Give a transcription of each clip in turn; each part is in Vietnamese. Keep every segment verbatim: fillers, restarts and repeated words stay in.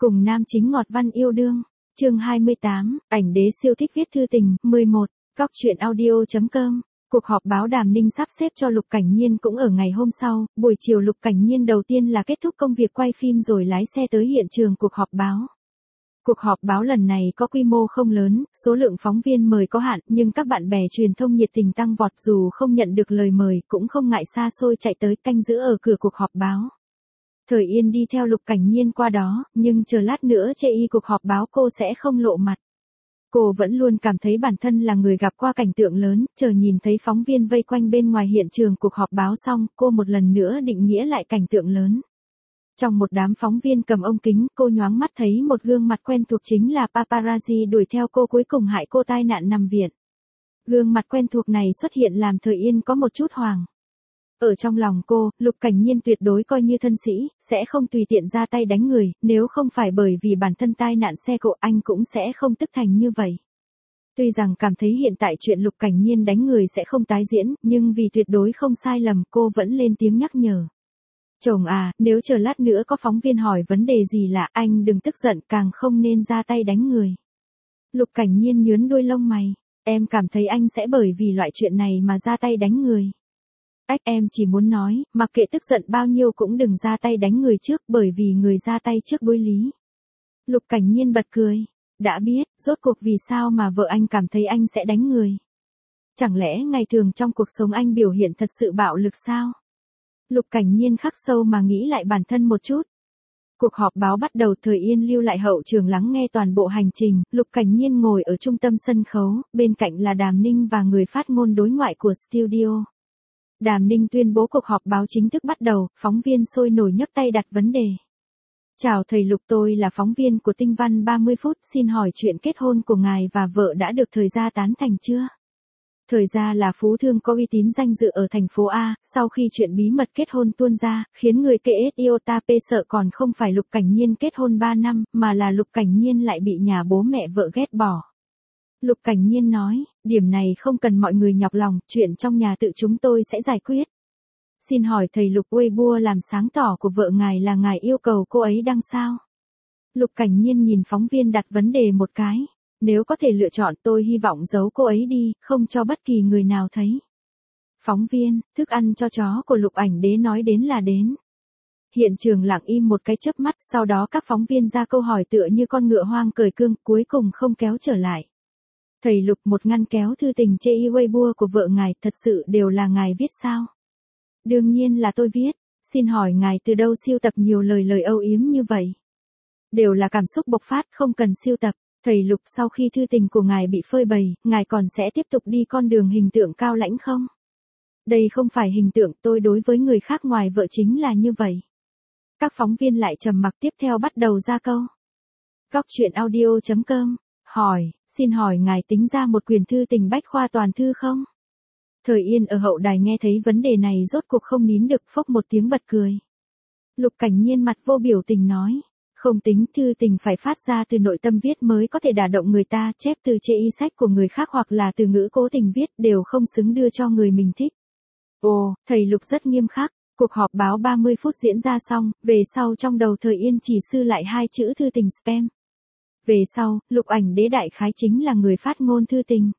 Cùng nam chính ngọt văn yêu đương. Chương hai mươi tám, ảnh đế siêu thích viết thư tình. mười một, Cóc truyện audio.com. Cuộc họp báo Đàm Ninh sắp xếp cho Lục Cảnh Nhiên cũng ở ngày hôm sau, buổi chiều Lục Cảnh Nhiên đầu tiên là kết thúc công việc quay phim rồi lái xe tới hiện trường cuộc họp báo. Cuộc họp báo lần này có quy mô không lớn, số lượng phóng viên mời có hạn, nhưng các bạn bè truyền thông nhiệt tình tăng vọt, dù không nhận được lời mời cũng không ngại xa xôi chạy tới canh giữ ở cửa cuộc họp báo. Thời Yên đi theo Lục Cảnh Nhiên qua đó, nhưng chờ lát nữa chê y cuộc họp báo cô sẽ không lộ mặt. Cô vẫn luôn cảm thấy bản thân là người gặp qua cảnh tượng lớn, chờ nhìn thấy phóng viên vây quanh bên ngoài hiện trường cuộc họp báo xong, cô một lần nữa định nghĩa lại cảnh tượng lớn. Trong một đám phóng viên cầm ống kính, cô nhoáng mắt thấy một gương mặt quen thuộc, chính là paparazzi đuổi theo cô cuối cùng hại cô tai nạn nằm viện. Gương mặt quen thuộc này xuất hiện làm Thời Yên có một chút hoảng. Ở trong lòng cô, Lục Cảnh Nhiên tuyệt đối coi như thân sĩ, sẽ không tùy tiện ra tay đánh người, nếu không phải bởi vì bản thân tai nạn xe cộ anh cũng sẽ không tức thành như vậy. Tuy rằng cảm thấy hiện tại chuyện Lục Cảnh Nhiên đánh người sẽ không tái diễn, nhưng vì tuyệt đối không sai lầm cô vẫn lên tiếng nhắc nhở. Chồng à, nếu chờ lát nữa có phóng viên hỏi vấn đề gì lạ, anh đừng tức giận, càng không nên ra tay đánh người. Lục Cảnh Nhiên nhướng đuôi lông mày, em cảm thấy anh sẽ bởi vì loại chuyện này mà ra tay đánh người. Ách, em chỉ muốn nói, mặc kệ tức giận bao nhiêu cũng đừng ra tay đánh người trước, bởi vì người ra tay trước đối lý. Lục Cảnh Nhiên bật cười, đã biết, rốt cuộc vì sao mà vợ anh cảm thấy anh sẽ đánh người. Chẳng lẽ ngày thường trong cuộc sống anh biểu hiện thật sự bạo lực sao? Lục Cảnh Nhiên khắc sâu mà nghĩ lại bản thân một chút. Cuộc họp báo bắt đầu, Thời Yên lưu lại hậu trường lắng nghe toàn bộ hành trình, Lục Cảnh Nhiên ngồi ở trung tâm sân khấu, bên cạnh là Đàm Ninh và người phát ngôn đối ngoại của studio. Đàm Ninh tuyên bố cuộc họp báo chính thức bắt đầu, phóng viên sôi nổi nhấc tay đặt vấn đề. Chào thầy Lục, tôi là phóng viên của Tinh Văn ba mươi phút, xin hỏi chuyện kết hôn của ngài và vợ đã được thời gia tán thành chưa? Thời gia là phú thương có uy tín danh dự ở thành phố A, sau khi chuyện bí mật kết hôn tuôn ra, khiến người kê ét iota p sợ còn không phải Lục Cảnh Nhiên kết hôn ba năm, mà là Lục Cảnh Nhiên lại bị nhà bố mẹ vợ ghét bỏ. Lục Cảnh Nhiên nói, điểm này không cần mọi người nhọc lòng, chuyện trong nhà tự chúng tôi sẽ giải quyết. Xin hỏi thầy Lục, Weibo làm sáng tỏ của vợ ngài là ngài yêu cầu cô ấy đăng sao? Lục Cảnh Nhiên nhìn phóng viên đặt vấn đề một cái. Nếu có thể lựa chọn, tôi hy vọng giấu cô ấy đi, không cho bất kỳ người nào thấy. Phóng viên, thức ăn cho chó của Lục ảnh đế nói đến là đến. Hiện trường lặng im một cái chớp mắt, sau đó các phóng viên ra câu hỏi tựa như con ngựa hoang cởi cương, cuối cùng không kéo trở lại. Thầy Lục, một ngăn kéo thư tình chê y Weibo của vợ ngài thật sự đều là ngài viết sao? Đương nhiên là tôi viết, xin hỏi ngài từ đâu siêu tập nhiều lời lời âu yếm như vậy? Đều là cảm xúc bộc phát, không cần siêu tập. Thầy Lục, sau khi thư tình của ngài bị phơi bày, ngài còn sẽ tiếp tục đi con đường hình tượng cao lãnh không? Đây không phải hình tượng, tôi đối với người khác ngoài vợ chính là như vậy. Các phóng viên lại trầm mặc, tiếp theo bắt đầu ra câu. Cóc truyện audio.com, hỏi, xin hỏi ngài tính ra một quyển thư tình bách khoa toàn thư không? Thời Yên ở hậu đài nghe thấy vấn đề này rốt cuộc không nín được, phốc một tiếng bật cười. Lục Cảnh Nhiên mặt vô biểu tình nói. Không tính, thư tình phải phát ra từ nội tâm viết mới có thể đả động người ta, chép từ chê y sách của người khác hoặc là từ ngữ cố tình viết đều không xứng đưa cho người mình thích. Ồ, thầy Lục rất nghiêm khắc. Cuộc họp báo ba mươi phút diễn ra xong, về sau trong đầu Thời Yên chỉ sư lại hai chữ thư tình spam. Về sau, Lục ảnh đế đại khái chính là người phát ngôn thư tình.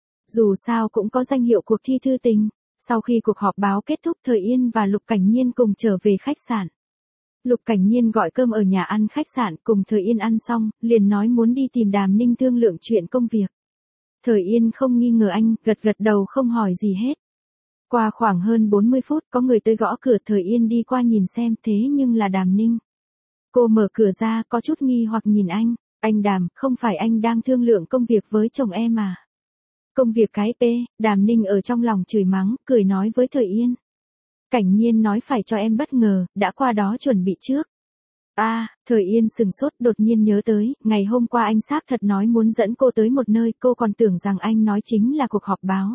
Dù sao cũng có danh hiệu cuộc thi thư tình. Sau khi cuộc họp báo kết thúc, Thời Yên và Lục Cảnh Nhiên cùng trở về khách sạn. Lục Cảnh Nhiên gọi cơm ở nhà ăn khách sạn, cùng Thời Yên ăn xong, liền nói muốn đi tìm Đàm Ninh thương lượng chuyện công việc. Thời Yên không nghi ngờ anh, gật gật đầu không hỏi gì hết. Qua khoảng hơn bốn mươi phút, có người tới gõ cửa, Thời Yên đi qua nhìn xem, thế nhưng là Đàm Ninh. Cô mở cửa ra, có chút nghi hoặc nhìn anh, anh Đàm, không phải anh đang thương lượng công việc với chồng em à? Công việc cái p, Đàm Ninh ở trong lòng chửi mắng, cười nói với Thời Yên. Cảnh Nhiên nói phải cho em bất ngờ, đã qua đó chuẩn bị trước. A, à, Thời Yên sừng sốt, đột nhiên nhớ tới, ngày hôm qua anh xác thật nói muốn dẫn cô tới một nơi, cô còn tưởng rằng anh nói chính là cuộc họp báo.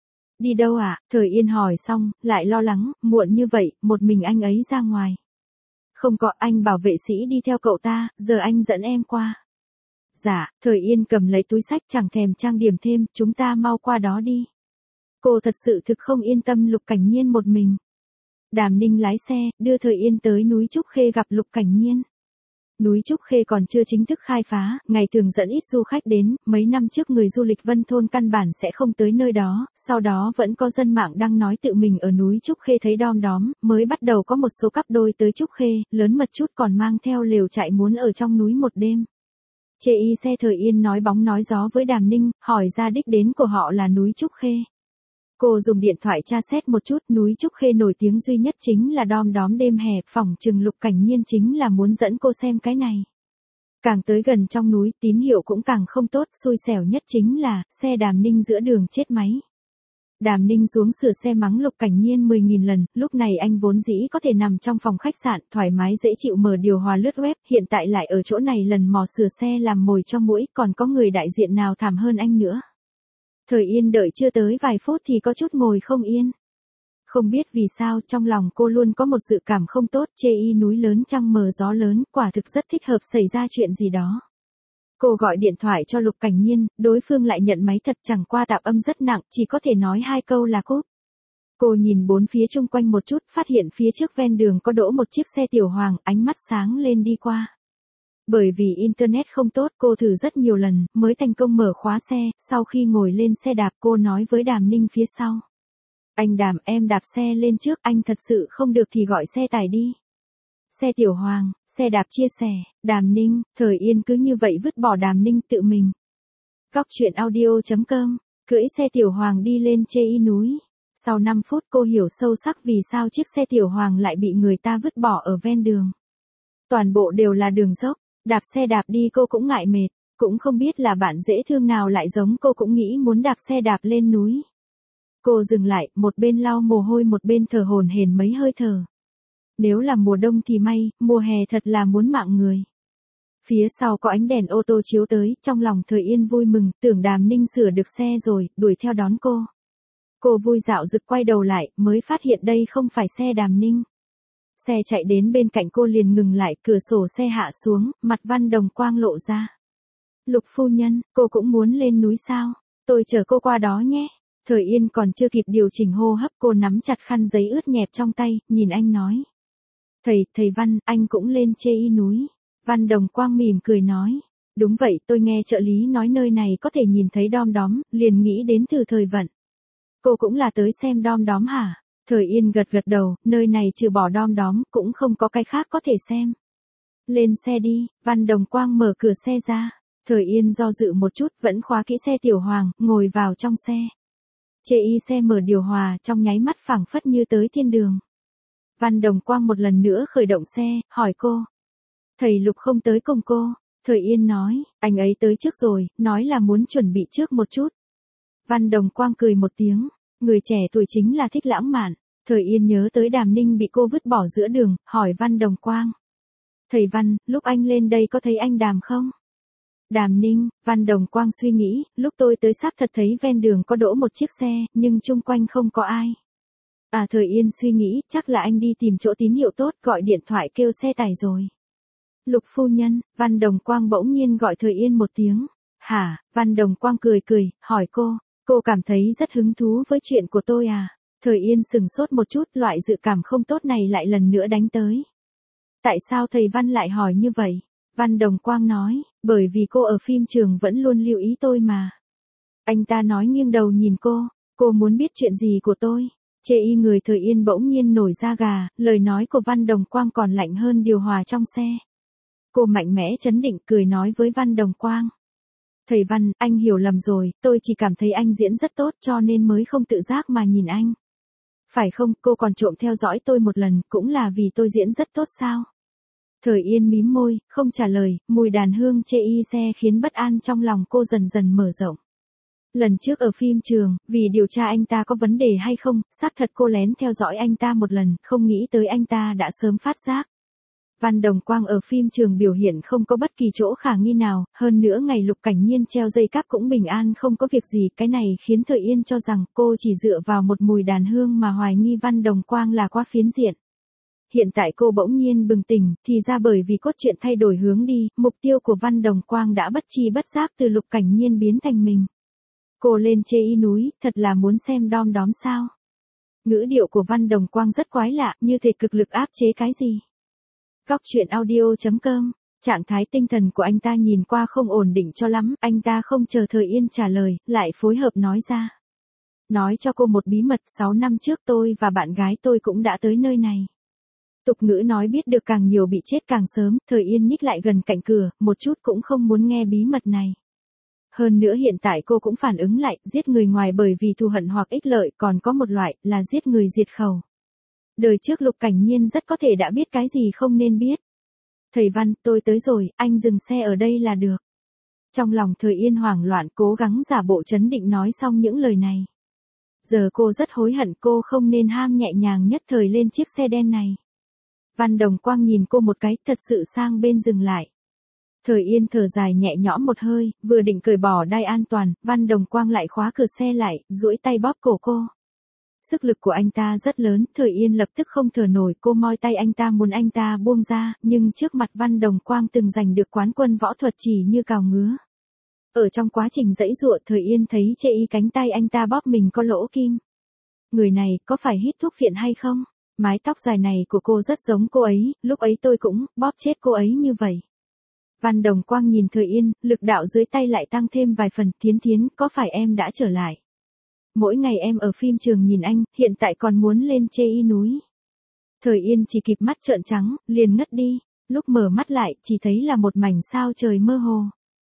Đi đâu ạ? À? Thời Yên hỏi xong, lại lo lắng, muộn như vậy, một mình anh ấy ra ngoài. Không có, anh bảo vệ sĩ đi theo cậu ta, giờ anh dẫn em qua. Dạ, Thời Yên cầm lấy túi sách chẳng thèm trang điểm thêm, chúng ta mau qua đó đi. Cô thật sự thực không yên tâm Lục Cảnh Nhiên một mình. Đàm Ninh lái xe, đưa Thời Yên tới núi Trúc Khê gặp Lục Cảnh Nhiên. Núi Trúc Khê còn chưa chính thức khai phá, ngày thường dẫn ít du khách đến, mấy năm trước người du lịch Vân Thôn căn bản sẽ không tới nơi đó, sau đó vẫn có dân mạng đang nói tự mình ở núi Trúc Khê thấy đom đóm, mới bắt đầu có một số cặp đôi tới Trúc Khê, lớn mật chút còn mang theo lều trại muốn ở trong núi một đêm. Chê y xe Thời Yên nói bóng nói gió với Đàm Ninh, hỏi ra đích đến của họ là núi Trúc Khê. Cô dùng điện thoại tra xét một chút, núi Trúc Khê nổi tiếng duy nhất chính là đom đóm đêm hè, phỏng chừng Lục Cảnh Nhiên chính là muốn dẫn cô xem cái này. Càng tới gần trong núi, tín hiệu cũng càng không tốt, xui xẻo nhất chính là, xe Đàm Ninh giữa đường chết máy. Đàm Ninh xuống sửa xe mắng Lục Cảnh Nhiên mười nghìn lần, lúc này anh vốn dĩ có thể nằm trong phòng khách sạn, thoải mái dễ chịu mở điều hòa lướt web, hiện tại lại ở chỗ này lần mò sửa xe làm mồi cho muỗi, còn có người đại diện nào thảm hơn anh nữa. Thời Yên đợi chưa tới vài phút thì có chút ngồi không yên. Không biết vì sao trong lòng cô luôn có một dự cảm không tốt, chê y núi lớn trăng mờ gió lớn, quả thực rất thích hợp xảy ra chuyện gì đó. Cô gọi điện thoại cho Lục Cảnh Nhiên, đối phương lại nhận máy thật chẳng qua tạp âm rất nặng, chỉ có thể nói hai câu là cúp. Cô nhìn bốn phía chung quanh một chút, phát hiện phía trước ven đường có đỗ một chiếc xe tiểu hoàng, ánh mắt sáng lên đi qua. Bởi vì Internet không tốt cô thử rất nhiều lần, mới thành công mở khóa xe, sau khi ngồi lên xe đạp cô nói với Đàm Ninh phía sau. Anh Đàm, em đạp xe lên trước, anh thật sự không được thì gọi xe tải đi. Xe tiểu hoàng, xe đạp chia sẻ, Đàm Ninh, Thời Yên cứ như vậy vứt bỏ Đàm Ninh tự mình. Góc truyện audio chấm com, cưỡi xe tiểu hoàng đi lên chê y núi. Sau năm phút cô hiểu sâu sắc vì sao chiếc xe tiểu hoàng lại bị người ta vứt bỏ ở ven đường. Toàn bộ đều là đường dốc. Đạp xe đạp đi cô cũng ngại mệt, cũng không biết là bạn dễ thương nào lại giống cô cũng nghĩ muốn đạp xe đạp lên núi. Cô dừng lại, một bên lau mồ hôi một bên thở hổn hển mấy hơi thở. Nếu là mùa đông thì may, mùa hè thật là muốn mạng người. Phía sau có ánh đèn ô tô chiếu tới, trong lòng Thời Yên vui mừng, tưởng Đàm Ninh sửa được xe rồi, đuổi theo đón cô. Cô vui dạo rực quay đầu lại, mới phát hiện đây không phải xe Đàm Ninh. Xe chạy đến bên cạnh cô liền ngừng lại, cửa sổ xe hạ xuống, mặt Văn Đồng Quang lộ ra. Lục phu nhân, cô cũng muốn lên núi sao? Tôi chở cô qua đó nhé. Thời Yên còn chưa kịp điều chỉnh hô hấp, cô nắm chặt khăn giấy ướt nhẹp trong tay, nhìn anh nói. Thầy, thầy Văn, anh cũng lên chê y núi. Văn Đồng Quang mỉm cười nói. Đúng vậy, tôi nghe trợ lý nói nơi này có thể nhìn thấy đom đóm, liền nghĩ đến từ thời vận. Cô cũng là tới xem đom đóm hả? Thời Yên gật gật đầu, nơi này trừ bỏ đom đóm, cũng không có cái khác có thể xem. Lên xe đi, Văn Đồng Quang mở cửa xe ra. Thời Yên do dự một chút, vẫn khóa kỹ xe tiểu hoàng, ngồi vào trong xe. Chê y xe mở điều hòa, trong nháy mắt phảng phất như tới thiên đường. Văn Đồng Quang một lần nữa khởi động xe, hỏi cô. Thầy Lục không tới cùng cô. Thời Yên nói, anh ấy tới trước rồi, nói là muốn chuẩn bị trước một chút. Văn Đồng Quang cười một tiếng. Người trẻ tuổi chính là thích lãng mạn. Thời Yên nhớ tới Đàm Ninh bị cô vứt bỏ giữa đường, hỏi Văn Đồng Quang. Thầy Văn, lúc anh lên đây có thấy anh Đàm không? Đàm Ninh, Văn Đồng Quang suy nghĩ, lúc tôi tới xác thật thấy ven đường có đỗ một chiếc xe, nhưng chung quanh không có ai. À Thời Yên suy nghĩ, chắc là anh đi tìm chỗ tín hiệu tốt, gọi điện thoại kêu xe tải rồi. Lục phu nhân, Văn Đồng Quang bỗng nhiên gọi Thời Yên một tiếng. Hả? Văn Đồng Quang cười cười, hỏi cô. Cô cảm thấy rất hứng thú với chuyện của tôi à? Thời Yên sừng sốt một chút, loại dự cảm không tốt này lại lần nữa đánh tới. Tại sao thầy Văn lại hỏi như vậy? Văn Đồng Quang nói, bởi vì cô ở phim trường vẫn luôn lưu ý tôi mà. Anh ta nói nghiêng đầu nhìn cô, cô muốn biết chuyện gì của tôi? Chê y người Thời Yên bỗng nhiên nổi da gà, lời nói của Văn Đồng Quang còn lạnh hơn điều hòa trong xe. Cô mạnh mẽ chấn định cười nói với Văn Đồng Quang. Thầy Văn, anh hiểu lầm rồi, tôi chỉ cảm thấy anh diễn rất tốt cho nên mới không tự giác mà nhìn anh. Phải không, cô còn trộm theo dõi tôi một lần, cũng là vì tôi diễn rất tốt sao? Thời Yên mím môi, không trả lời, mùi đàn hương chê y xe khiến bất an trong lòng cô dần dần mở rộng. Lần trước ở phim trường, vì điều tra anh ta có vấn đề hay không, xác thật cô lén theo dõi anh ta một lần, không nghĩ tới anh ta đã sớm phát giác. Văn Đồng Quang ở phim trường biểu hiện không có bất kỳ chỗ khả nghi nào, hơn nữa ngày Lục Cảnh Nhiên treo dây cáp cũng bình an không có việc gì, cái này khiến Thời Yên cho rằng cô chỉ dựa vào một mùi đàn hương mà hoài nghi Văn Đồng Quang là quá phiến diện. Hiện tại cô bỗng nhiên bừng tỉnh, thì ra bởi vì cốt truyện thay đổi hướng đi, mục tiêu của Văn Đồng Quang đã bất chi bất giác từ Lục Cảnh Nhiên biến thành mình. Cô lên chê y núi, thật là muốn xem đom đóm sao? Ngữ điệu của Văn Đồng Quang rất quái lạ, như thể cực lực áp chế cái gì. Góc truyện audio chấm com Trạng thái tinh thần của anh ta nhìn qua không ổn định cho lắm, anh ta không chờ Thời Yên trả lời, lại phối hợp nói ra. Nói cho cô một bí mật, sáu năm trước tôi và bạn gái tôi cũng đã tới nơi này. Tục ngữ nói biết được càng nhiều bị chết càng sớm, Thời Yên nhích lại gần cạnh cửa, một chút cũng không muốn nghe bí mật này. Hơn nữa hiện tại cô cũng phản ứng lại, giết người ngoài bởi vì thù hận hoặc ích lợi, còn có một loại, là giết người diệt khẩu. Đời trước Lục Cảnh Nhiên rất có thể đã biết cái gì không nên biết. Thầy Văn, tôi tới rồi, anh dừng xe ở đây là được. Trong lòng Thời Yên hoảng loạn cố gắng giả bộ trấn định nói xong những lời này. Giờ cô rất hối hận cô không nên ham nhẹ nhàng nhất thời lên chiếc xe đen này. Văn Đồng Quang nhìn cô một cái, thật sự sang bên dừng lại. Thời Yên thở dài nhẹ nhõm một hơi, vừa định cởi bỏ đai an toàn, Văn Đồng Quang lại khóa cửa xe lại, duỗi tay bóp cổ cô. Sức lực của anh ta rất lớn, Thời Yên lập tức không thở nổi, cô moi tay anh ta muốn anh ta buông ra, nhưng trước mặt Văn Đồng Quang từng giành được quán quân võ thuật chỉ như cào ngứa. Ở trong quá trình giãy giụa, Thời Yên thấy chê y cánh tay anh ta bóp mình có lỗ kim. Người này, có phải hít thuốc phiện hay không? Mái tóc dài này của cô rất giống cô ấy, lúc ấy tôi cũng bóp chết cô ấy như vậy. Văn Đồng Quang nhìn Thời Yên, lực đạo dưới tay lại tăng thêm vài phần, Thiến Thiến, có phải em đã trở lại? Mỗi ngày em ở phim trường nhìn anh, hiện tại còn muốn lên chê y núi. Thời Yên chỉ kịp mắt trợn trắng, liền ngất đi, lúc mở mắt lại, chỉ thấy là một mảnh sao trời mơ hồ.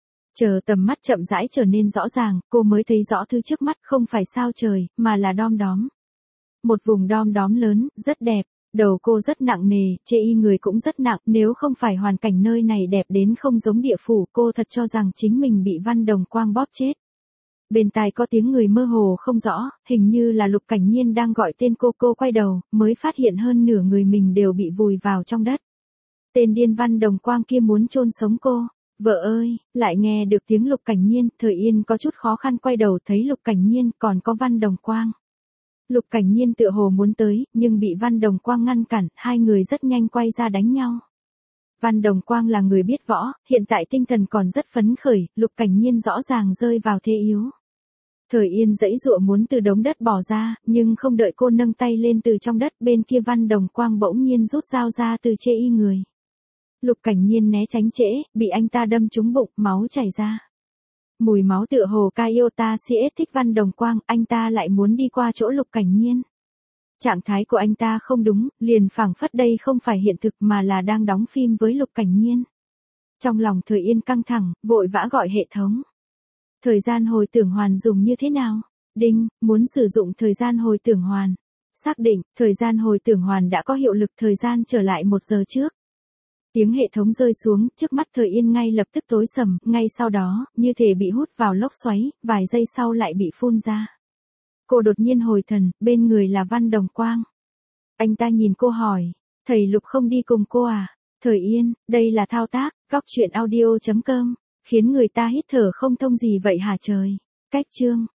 Chờ tầm mắt chậm rãi trở nên rõ ràng, cô mới thấy rõ thứ trước mắt không phải sao trời, mà là đom đóm. Một vùng đom đóm lớn, rất đẹp, đầu cô rất nặng nề, chê y người cũng rất nặng, nếu không phải hoàn cảnh nơi này đẹp đến không giống địa phủ, cô thật cho rằng chính mình bị Văn Đồng Quang bóp chết. Bên tai có tiếng người mơ hồ không rõ, hình như là Lục Cảnh Nhiên đang gọi tên cô, cô quay đầu, mới phát hiện hơn nửa người mình đều bị vùi vào trong đất. Tên điên Văn Đồng Quang kia muốn chôn sống cô. Vợ ơi, lại nghe được tiếng Lục Cảnh Nhiên, Thời Yên có chút khó khăn quay đầu thấy Lục Cảnh Nhiên còn có Văn Đồng Quang. Lục Cảnh Nhiên tựa hồ muốn tới, nhưng bị Văn Đồng Quang ngăn cản, hai người rất nhanh quay ra đánh nhau. Văn Đồng Quang là người biết võ, hiện tại tinh thần còn rất phấn khởi, Lục Cảnh Nhiên rõ ràng rơi vào thế yếu. Thời Yên giãy giụa muốn từ đống đất bỏ ra, nhưng không đợi cô nâng tay lên từ trong đất, bên kia Văn Đồng Quang bỗng nhiên rút dao ra từ chê y người. Lục Cảnh Nhiên né tránh trễ, bị anh ta đâm trúng bụng, máu chảy ra. Mùi máu tựa hồ Kyota xê ét thích Văn Đồng Quang, anh ta lại muốn đi qua chỗ Lục Cảnh Nhiên. Trạng thái của anh ta không đúng, liền phảng phất đây không phải hiện thực mà là đang đóng phim với Lục Cảnh Nhiên. Trong lòng Thời Yên căng thẳng, vội vã gọi hệ thống. Thời gian hồi tưởng hoàn dùng như thế nào? Đinh, muốn sử dụng thời gian hồi tưởng hoàn. Xác định, thời gian hồi tưởng hoàn đã có hiệu lực, thời gian trở lại một giờ trước. Tiếng hệ thống rơi xuống, trước mắt Thời Yên ngay lập tức tối sầm, ngay sau đó, như thể bị hút vào lốc xoáy, vài giây sau lại bị phun ra. Cô đột nhiên hồi thần, bên người là Văn Đồng Quang. Anh ta nhìn cô hỏi, thầy Lục không đi cùng cô à? Thời Yên, đây là thao tác, góc truyện audio chấm com, khiến người ta hít thở không thông gì vậy hả trời? Cách chương